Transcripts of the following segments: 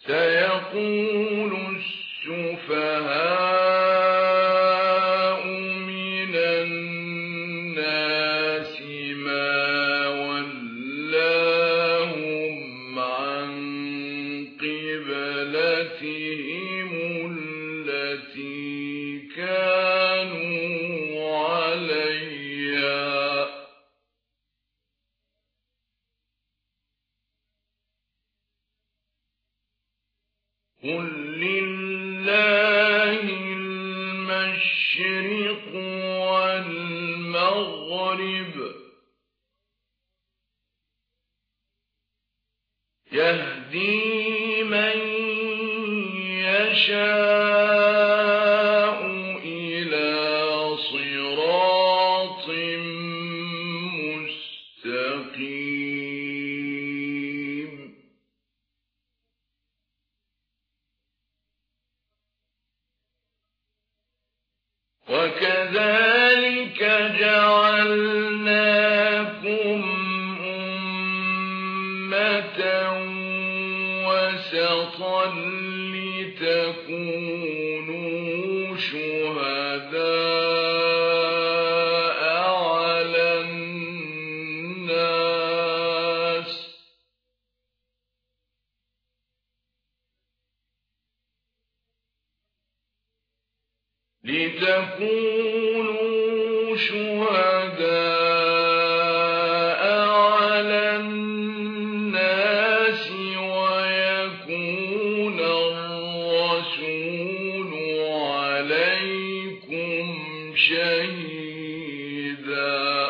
سيقول السفهاء من الناس ما ولاهم عن قبلتهم التي كانوا عليها قل لله المشرق والمغرب يهدي من يشاء إلى صراط مستقيم وكذلك جعلناكم أمة وسطا لتكونوا شهداء على الناس ويكون الرسول عليكم شهيدا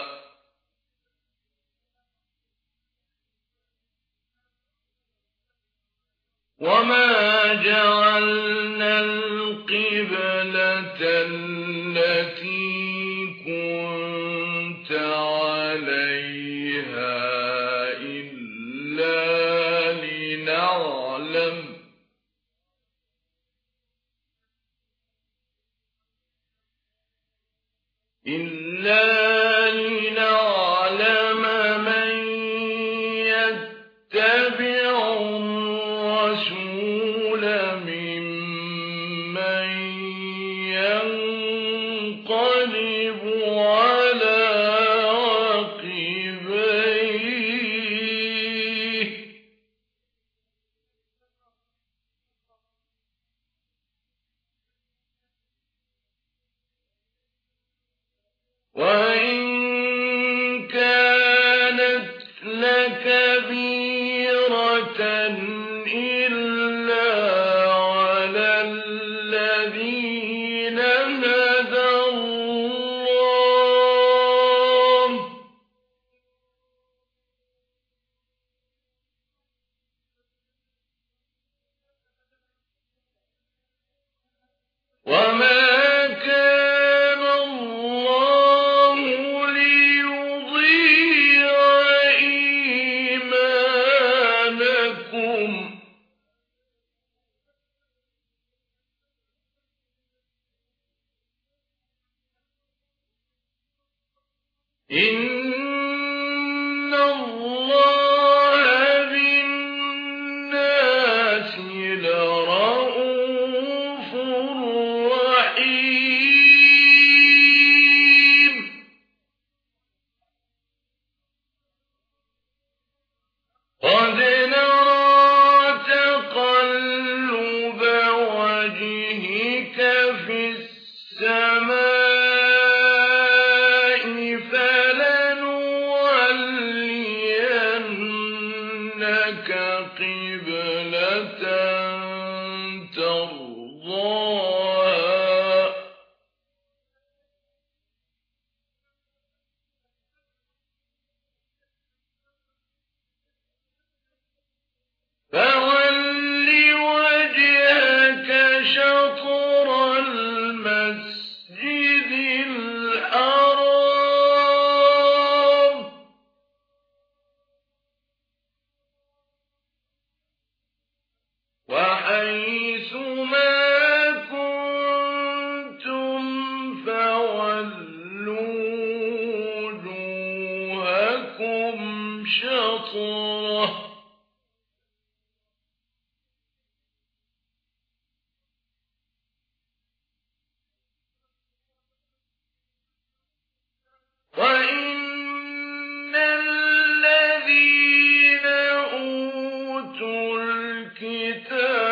وما جعلنا القبلة التي كنت عليها إلا لنعلم من يتبع الرسول ممن ينقلب على عقبيه وإن كانت لكبيرة إلا على الذين هدى الله وما كان الله ليضيع إيمانكم إن الله بالناس لرءوف رحيم قد نرى تقلب وجهك في السماء فلنولينك قبلة ترضاها فول وجهك شطر المسجد الحرام وحيث ما كنتم فولوا وجوهكم شطره وَإِنَّ الَّذِينَ أُوتُوا الْكِتَابَ